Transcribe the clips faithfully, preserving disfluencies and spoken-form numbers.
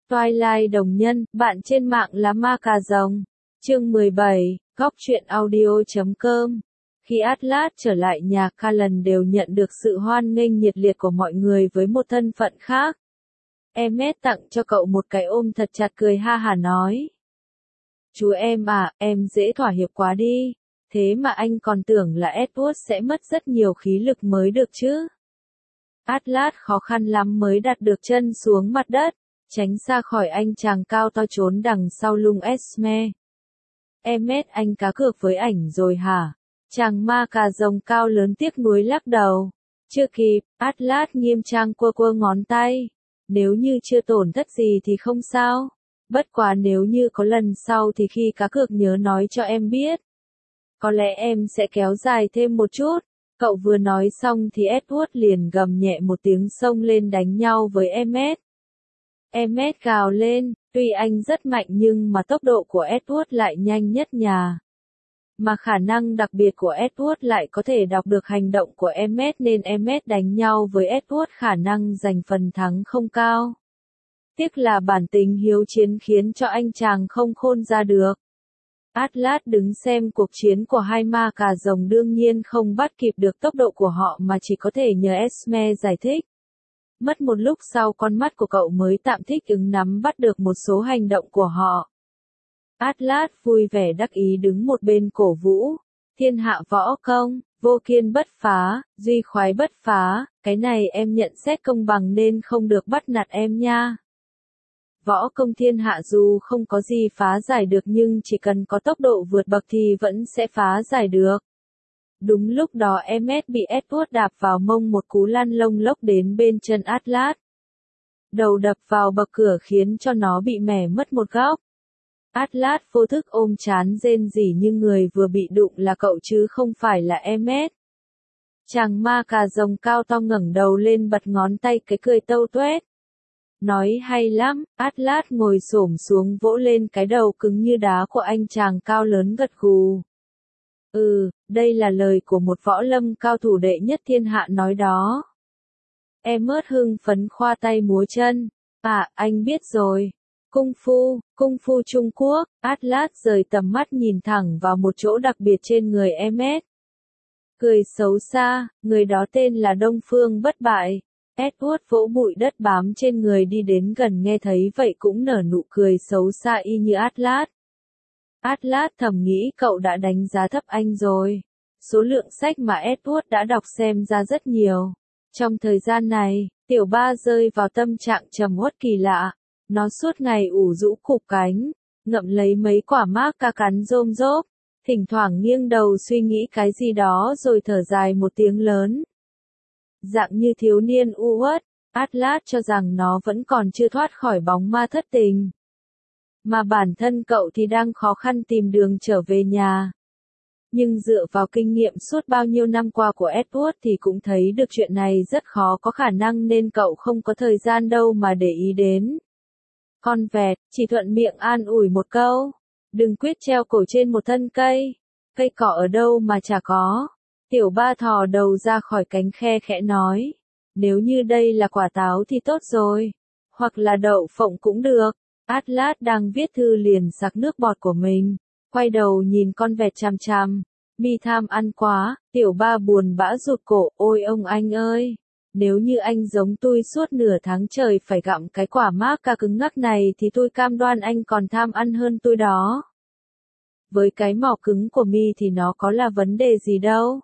Twilight đồng nhân, bạn trên mạng là ma cà rồng. Chương mười bảy, góc truyện audio chấm com. Khi Atlas trở lại nhà, Callan đều nhận được sự hoan nghênh nhiệt liệt của mọi người với một thân phận khác. Emmet tặng cho cậu một cái ôm thật chặt, cười ha hả nói. Chú em à, em dễ thỏa hiệp quá đi. Thế mà anh còn tưởng là Edward sẽ mất rất nhiều khí lực mới được chứ. Atlas khó khăn lắm mới đặt được chân xuống mặt đất, tránh xa khỏi anh chàng cao to trốn đằng sau lưng Esme. Emmet, anh cá cược với ảnh rồi hả? Chàng ma cà rồng cao lớn tiếc nuối lắc đầu. Chưa kịp, Atlas nghiêm trang quơ quơ ngón tay. Nếu như chưa tổn thất gì thì không sao. Bất quá nếu như có lần sau thì khi cá cược nhớ nói cho em biết. Có lẽ em sẽ kéo dài thêm một chút. Cậu vừa nói xong thì Edward liền gầm nhẹ một tiếng xông lên đánh nhau với Emmet. Emmet gào lên, tuy anh rất mạnh nhưng mà tốc độ của Edward lại nhanh nhất nhà. Mà khả năng đặc biệt của Edward lại có thể đọc được hành động của Emmet nên Emmet đánh nhau với Edward khả năng giành phần thắng không cao. Tiếc là bản tính hiếu chiến khiến cho anh chàng không khôn ra được. Atlas đứng xem cuộc chiến của hai ma cà rồng đương nhiên không bắt kịp được tốc độ của họ mà chỉ có thể nhờ Esme giải thích. Mất một lúc sau con mắt của cậu mới tạm thích ứng nắm bắt được một số hành động của họ. Atlas vui vẻ đắc ý đứng một bên cổ vũ. Thiên hạ võ công, vô kiên bất phá, duy khoái bất phá, cái này em nhận xét công bằng nên không được bắt nạt em nha. Võ công thiên hạ dù không có gì phá giải được nhưng chỉ cần có tốc độ vượt bậc thì vẫn sẽ phá giải được. Đúng lúc đó Emmet bị Edward đạp vào mông một cú lăn lông lốc đến bên chân Atlas. Đầu đập vào bậc cửa khiến cho nó bị mẻ mất một góc. Atlas vô thức ôm trán rên rỉ nhưng người vừa bị đụng là cậu chứ không phải là Emmet. Chàng ma cà rồng cao to ngẩng đầu lên bật ngón tay cái cười tâu tuét. Nói hay lắm, Atlas ngồi xổm xuống vỗ lên cái đầu cứng như đá của anh chàng cao lớn gật gù. Ừ, đây là lời của một võ lâm cao thủ đệ nhất thiên hạ nói đó. Emmet hưng phấn khoa tay múa chân. À, anh biết rồi. Cung phu, cung phu Trung Quốc. Atlas rời tầm mắt nhìn thẳng vào một chỗ đặc biệt trên người Emmet. Cười xấu xa, người đó tên là Đông Phương Bất Bại. Edward vỗ bụi đất bám trên người đi đến gần nghe thấy vậy cũng nở nụ cười xấu xa y như Atlas. Atlas thầm nghĩ cậu đã đánh giá thấp anh rồi. Số lượng sách mà Edward đã đọc xem ra rất nhiều. Trong thời gian này, tiểu ba rơi vào tâm trạng trầm uất kỳ lạ. Nó suốt ngày ủ rũ cụp cánh, ngậm lấy mấy quả mác ca cắn rôm rốp, thỉnh thoảng nghiêng đầu suy nghĩ cái gì đó rồi thở dài một tiếng lớn. Dạng như thiếu niên u uất, Atlas cho rằng nó vẫn còn chưa thoát khỏi bóng ma thất tình. Mà bản thân cậu thì đang khó khăn tìm đường trở về nhà. Nhưng dựa vào kinh nghiệm suốt bao nhiêu năm qua của Edward thì cũng thấy được chuyện này rất khó có khả năng nên cậu không có thời gian đâu mà để ý đến. Con vẹt, chỉ thuận miệng an ủi một câu. Đừng quyết treo cổ trên một thân cây. Cây cỏ ở đâu mà chả có. Tiểu ba thò đầu ra khỏi cánh khe khẽ nói. Nếu như đây là quả táo thì tốt rồi. Hoặc là đậu phộng cũng được. Atlas đang viết thư liền sặc nước bọt của mình. Quay đầu nhìn con vẹt chằm chằm. Mi tham ăn quá. Tiểu ba buồn bã rụt cổ. Ôi ông anh ơi. Nếu như anh giống tôi suốt nửa tháng trời phải gặm cái quả mác ca cứng ngắc này thì tôi cam đoan anh còn tham ăn hơn tôi đó. Với cái mỏ cứng của Mi thì nó có là vấn đề gì đâu.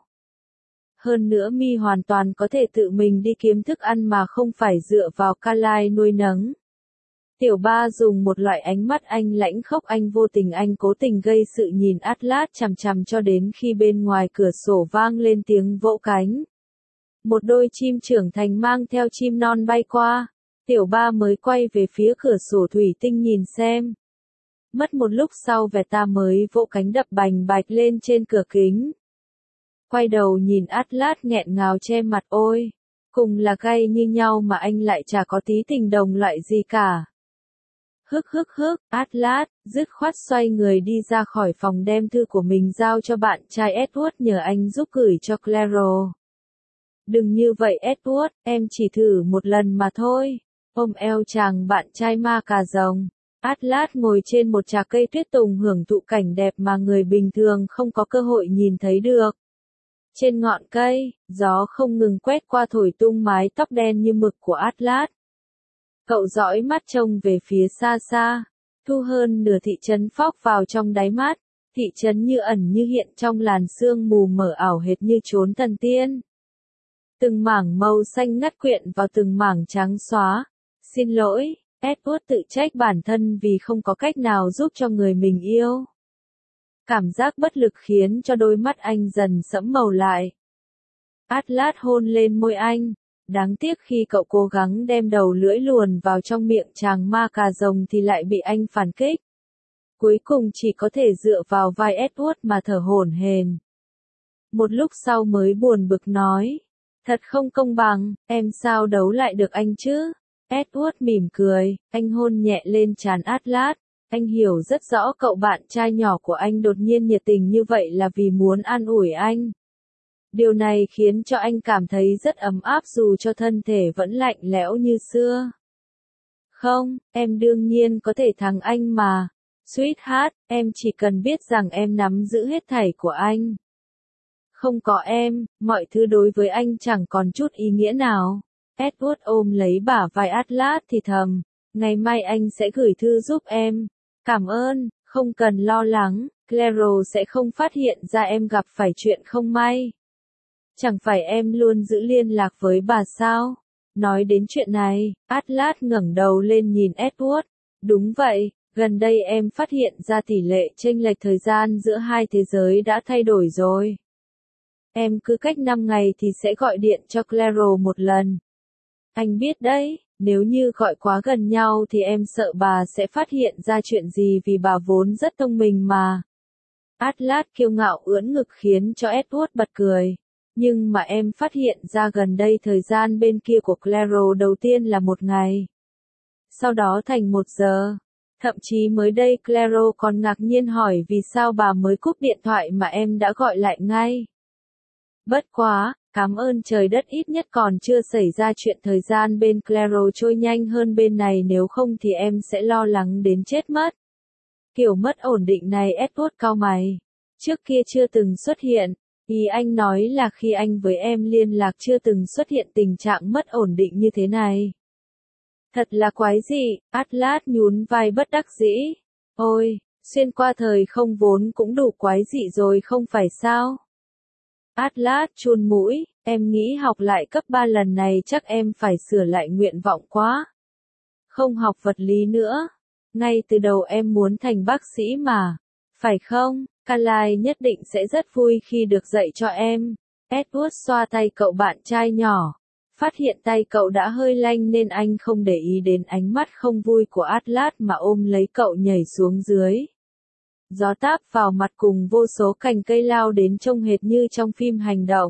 Hơn nữa Mi hoàn toàn có thể tự mình đi kiếm thức ăn mà không phải dựa vào Callan nuôi nấng. Tiểu ba dùng một loại ánh mắt anh lãnh khốc anh vô tình anh cố tình gây sự nhìn Atlas chằm chằm cho đến khi bên ngoài cửa sổ vang lên tiếng vỗ cánh. Một đôi chim trưởng thành mang theo chim non bay qua. Tiểu ba mới quay về phía cửa sổ thủy tinh nhìn xem. Mất một lúc sau vẹt ta mới vỗ cánh đập bành bạch lên trên cửa kính. Quay đầu nhìn Atlas nghẹn ngào che mặt ôi. Cùng là gay như nhau mà anh lại chả có tí tình đồng loại gì cả. Hức hức hức, Atlas, dứt khoát xoay người đi ra khỏi phòng đem thư của mình giao cho bạn trai Edward nhờ anh giúp gửi cho Claire. Đừng như vậy Edward, em chỉ thử một lần mà thôi. ôm eo chàng bạn trai ma cà rồng. Atlas ngồi trên một trà cây tuyết tùng hưởng thụ cảnh đẹp mà người bình thường không có cơ hội nhìn thấy được. Trên ngọn cây, gió không ngừng quét qua thổi tung mái tóc đen như mực của Atlas. Cậu dõi mắt trông về phía xa xa, thu hơn nửa thị trấn phóc vào trong đáy mắt, thị trấn như ẩn như hiện trong làn sương mù mờ ảo hệt như chốn thần tiên. Từng mảng màu xanh ngắt quyện vào từng mảng trắng xóa. Xin lỗi, Edward tự trách bản thân vì không có cách nào giúp cho người mình yêu. Cảm giác bất lực khiến cho đôi mắt anh dần sẫm màu lại. Atlas hôn lên môi anh. Đáng tiếc khi cậu cố gắng đem đầu lưỡi luồn vào trong miệng chàng ma cà rồng thì lại bị anh phản kích. Cuối cùng chỉ có thể dựa vào vai Edward mà thở hổn hển. Một lúc sau mới buồn bực nói. Thật không công bằng, em sao đấu lại được anh chứ? Edward mỉm cười, anh hôn nhẹ lên trán Atlas. Anh hiểu rất rõ cậu bạn trai nhỏ của anh đột nhiên nhiệt tình như vậy là vì muốn an ủi anh. Điều này khiến cho anh cảm thấy rất ấm áp dù cho thân thể vẫn lạnh lẽo như xưa. Không, em đương nhiên có thể thắng anh mà. Sweetheart, em chỉ cần biết rằng em nắm giữ hết thảy của anh. Không có em, mọi thứ đối với anh chẳng còn chút ý nghĩa nào. Edward ôm lấy bả vai Atlas thì thầm, ngày mai anh sẽ gửi thư giúp em. Cảm ơn, không cần lo lắng, Claire sẽ không phát hiện ra em gặp phải chuyện không may. Chẳng phải em luôn giữ liên lạc với bà sao? Nói đến chuyện này, Atlas ngẩng đầu lên nhìn Edward. Đúng vậy, gần đây em phát hiện ra tỷ lệ chênh lệch thời gian giữa hai thế giới đã thay đổi rồi. Em cứ cách năm ngày thì sẽ gọi điện cho Claire một lần. Anh biết đấy, nếu như gọi quá gần nhau thì em sợ bà sẽ phát hiện ra chuyện gì vì bà vốn rất thông minh mà. Atlas kiêu ngạo ưỡn ngực khiến cho Edward bật cười. Nhưng mà em phát hiện ra gần đây thời gian bên kia của Claire đầu tiên là một ngày. Sau đó thành một giờ. Thậm chí mới đây Claire còn ngạc nhiên hỏi vì sao bà mới cúp điện thoại mà em đã gọi lại ngay. Bất quá, cảm ơn trời đất ít nhất còn chưa xảy ra chuyện thời gian bên Claire trôi nhanh hơn bên này, nếu không thì em sẽ lo lắng đến chết mất. Kiểu mất ổn định này Edward cau mày. Trước kia chưa từng xuất hiện. Ý anh nói là khi anh với em liên lạc chưa từng xuất hiện tình trạng mất ổn định như thế này. Thật là quái dị, Atlas nhún vai bất đắc dĩ. Ôi, xuyên qua thời không vốn cũng đủ quái dị rồi không phải sao? Atlas chun mũi, em nghĩ học lại cấp ba lần này chắc em phải sửa lại nguyện vọng quá. Không học vật lý nữa. Ngay từ đầu em muốn thành bác sĩ mà. Phải không? Carly nhất định sẽ rất vui khi được dạy cho em. Edward xoa tay cậu bạn trai nhỏ. Phát hiện tay cậu đã hơi lanh nên anh không để ý đến ánh mắt không vui của Atlas mà ôm lấy cậu nhảy xuống dưới. Gió táp vào mặt cùng vô số cành cây lao đến trông hệt như trong phim hành động.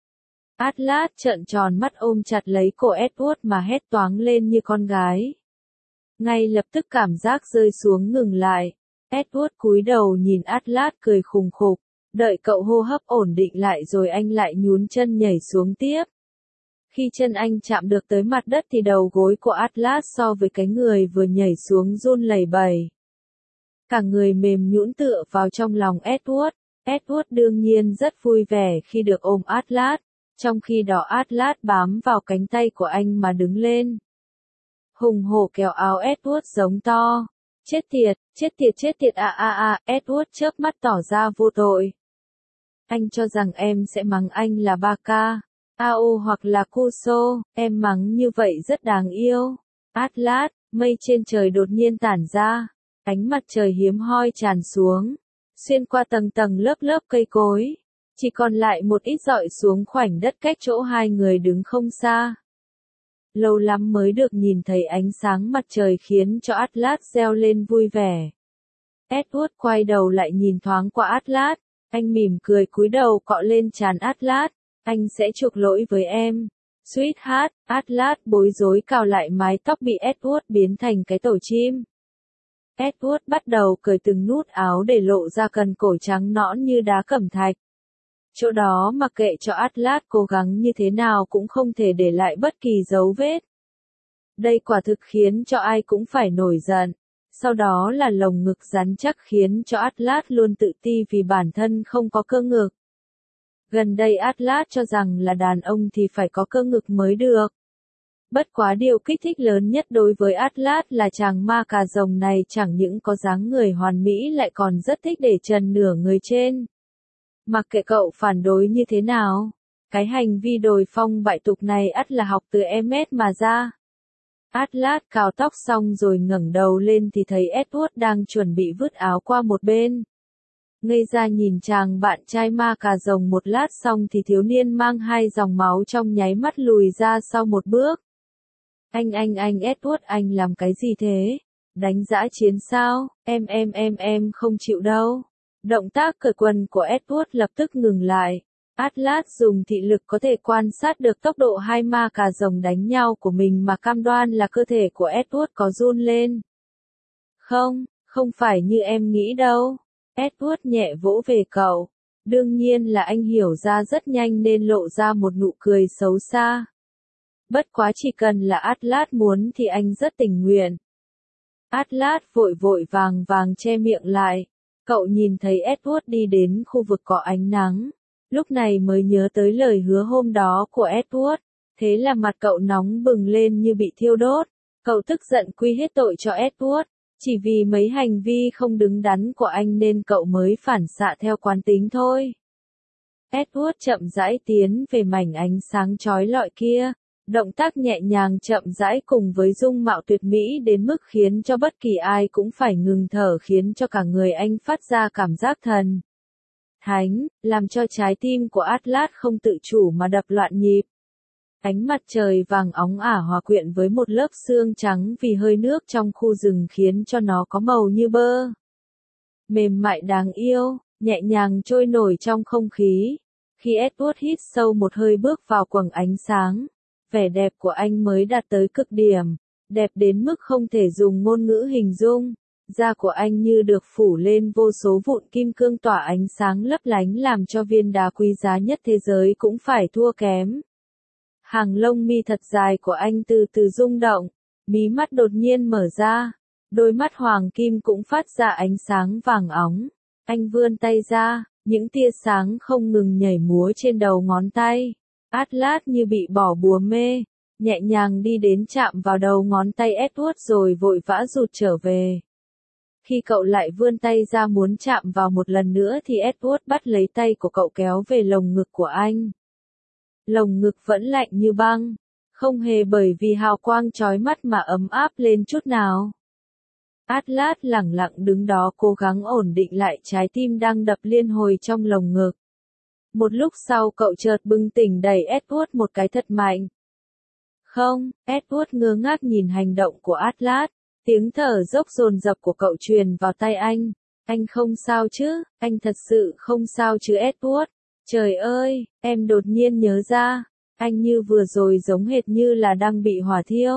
Atlas trợn tròn mắt ôm chặt lấy cổ Edward mà hét toáng lên như con gái. Ngay lập tức cảm giác rơi xuống ngừng lại. Edward cúi đầu nhìn Atlas cười khùng khục, đợi cậu hô hấp ổn định lại rồi anh lại nhún chân nhảy xuống tiếp. Khi chân anh chạm được tới mặt đất thì đầu gối của Atlas so với cái người vừa nhảy xuống run lẩy bẩy. Cả người mềm nhũn tựa vào trong lòng Edward. Edward đương nhiên rất vui vẻ khi được ôm Atlas, trong khi đó Atlas bám vào cánh tay của anh mà đứng lên. Hùng hổ kéo áo Edward giống to. Chết tiệt, chết tiệt chết tiệt à à à, Edward chớp mắt tỏ ra vô tội. Anh cho rằng em sẽ mắng anh là ba ca, Ao hoặc là Kuso, em mắng như vậy rất đáng yêu. Atlas, mây trên trời đột nhiên tản ra, ánh mặt trời hiếm hoi tràn xuống, xuyên qua tầng tầng lớp lớp cây cối, chỉ còn lại một ít dọi xuống khoảnh đất cách chỗ hai người đứng không xa. Lâu lắm mới được nhìn thấy ánh sáng mặt trời khiến cho Atlas reo lên vui vẻ. Edward quay đầu lại nhìn thoáng qua Atlas, anh mỉm cười cúi đầu cọ lên trán Atlas, anh sẽ chuộc lỗi với em. Sweetheart, Atlas bối rối cào lại mái tóc bị Edward biến thành cái tổ chim. Edward bắt đầu cởi từng nút áo để lộ ra cần cổ trắng nõn như đá cẩm thạch. Chỗ đó mặc kệ cho Atlas cố gắng như thế nào cũng không thể để lại bất kỳ dấu vết. Đây quả thực khiến cho ai cũng phải nổi giận. Sau đó là lồng ngực rắn chắc khiến cho Atlas luôn tự ti vì bản thân không có cơ ngực. Gần đây Atlas cho rằng là đàn ông thì phải có cơ ngực mới được. Bất quá điều kích thích lớn nhất đối với Atlas là chàng ma cà rồng này chẳng những có dáng người hoàn mỹ lại còn rất thích để trần nửa người trên. Mặc kệ cậu phản đối như thế nào, cái hành vi đồi phong bại tục này ắt là học từ Hermes mà ra. Atlas cào tóc xong rồi ngẩng đầu lên thì thấy Edward đang chuẩn bị vứt áo qua một bên. Ngây ra nhìn chàng bạn trai ma cà rồng một lát xong thì thiếu niên mang hai dòng máu trong nháy mắt lùi ra sau một bước. Anh anh anh Edward anh làm cái gì thế? Đánh dã chiến sao? Em em em em không chịu đâu. Động tác cởi quần của Edward lập tức ngừng lại. Atlas dùng thị lực có thể quan sát được tốc độ hai ma cà rồng đánh nhau của mình mà cam đoan là cơ thể của Edward có run lên. Không, không phải như em nghĩ đâu. Edward nhẹ vỗ về cậu. Đương nhiên là anh hiểu ra rất nhanh nên lộ ra một nụ cười xấu xa. Bất quá chỉ cần là Atlas muốn thì anh rất tình nguyện. Atlas vội vội vàng vàng che miệng lại. Cậu nhìn thấy Edward đi đến khu vực có ánh nắng. Lúc này mới nhớ tới lời hứa hôm đó của Edward. Thế là mặt cậu nóng bừng lên như bị thiêu đốt. Cậu tức giận quy hết tội cho Edward. Chỉ vì mấy hành vi không đứng đắn của anh nên cậu mới phản xạ theo quán tính thôi. Edward chậm rãi tiến về mảnh ánh sáng chói lọi kia. Động tác nhẹ nhàng chậm rãi cùng với dung mạo tuyệt mỹ đến mức khiến cho bất kỳ ai cũng phải ngừng thở, khiến cho cả người anh phát ra cảm giác thần thánh, làm cho trái tim của Atlas không tự chủ mà đập loạn nhịp. Ánh mặt trời vàng óng ả hòa quyện với một lớp sương trắng vì hơi nước trong khu rừng khiến cho nó có màu như bơ. Mềm mại đáng yêu, nhẹ nhàng trôi nổi trong không khí. Khi Edward hít sâu một hơi bước vào quầng ánh sáng, vẻ đẹp của anh mới đạt tới cực điểm, đẹp đến mức không thể dùng ngôn ngữ hình dung. Da của anh như được phủ lên vô số vụn kim cương tỏa ánh sáng lấp lánh làm cho viên đá quý giá nhất thế giới cũng phải thua kém. Hàng lông mi thật dài của anh từ từ rung động, mí mắt đột nhiên mở ra, đôi mắt hoàng kim cũng phát ra ánh sáng vàng óng. Anh vươn tay ra, những tia sáng không ngừng nhảy múa trên đầu ngón tay. Atlas như bị bỏ bùa mê, nhẹ nhàng đi đến chạm vào đầu ngón tay Edward rồi vội vã rụt trở về. Khi cậu lại vươn tay ra muốn chạm vào một lần nữa thì Edward bắt lấy tay của cậu kéo về lồng ngực của anh. Lồng ngực vẫn lạnh như băng, không hề bởi vì hào quang chói mắt mà ấm áp lên chút nào. Atlas lẳng lặng đứng đó cố gắng ổn định lại trái tim đang đập liên hồi trong lồng ngực. Một lúc sau cậu chợt bừng tỉnh đẩy Edward một cái thật mạnh. Không, Edward ngơ ngác nhìn hành động của Atlas, tiếng thở dốc dồn dập của cậu truyền vào tai anh. Anh không sao chứ, anh thật sự không sao chứ Edward. Trời ơi, em đột nhiên nhớ ra, anh như vừa rồi giống hệt như là đang bị hỏa thiêu.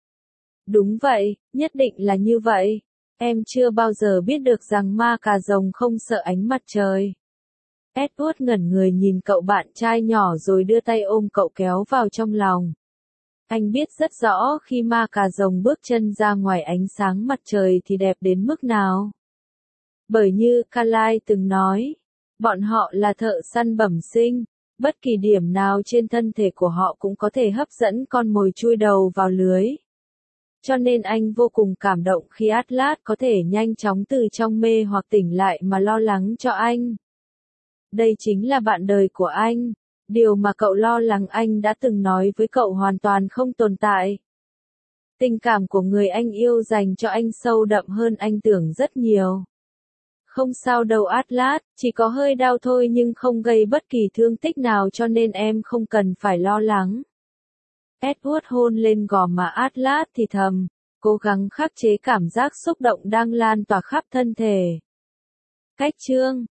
Đúng vậy, nhất định là như vậy. Em chưa bao giờ biết được rằng ma cà rồng không sợ ánh mặt trời. Edward ngẩn người nhìn cậu bạn trai nhỏ rồi đưa tay ôm cậu kéo vào trong lòng. Anh biết rất rõ khi ma cà rồng bước chân ra ngoài ánh sáng mặt trời thì đẹp đến mức nào. Bởi như Carlyle từng nói, bọn họ là thợ săn bẩm sinh, bất kỳ điểm nào trên thân thể của họ cũng có thể hấp dẫn con mồi chui đầu vào lưới. Cho nên anh vô cùng cảm động khi Atlas có thể nhanh chóng từ trong mê hoặc tỉnh lại mà lo lắng cho anh. Đây chính là bạn đời của anh. Điều mà cậu lo lắng anh đã từng nói với cậu hoàn toàn không tồn tại. Tình cảm của người anh yêu dành cho anh sâu đậm hơn anh tưởng rất nhiều. Không sao đâu Atlas, chỉ có hơi đau thôi nhưng không gây bất kỳ thương tích nào cho nên em không cần phải lo lắng. Edward hôn lên gò má Atlas thì thầm, cố gắng khắc chế cảm giác xúc động đang lan tỏa khắp thân thể. Cách chương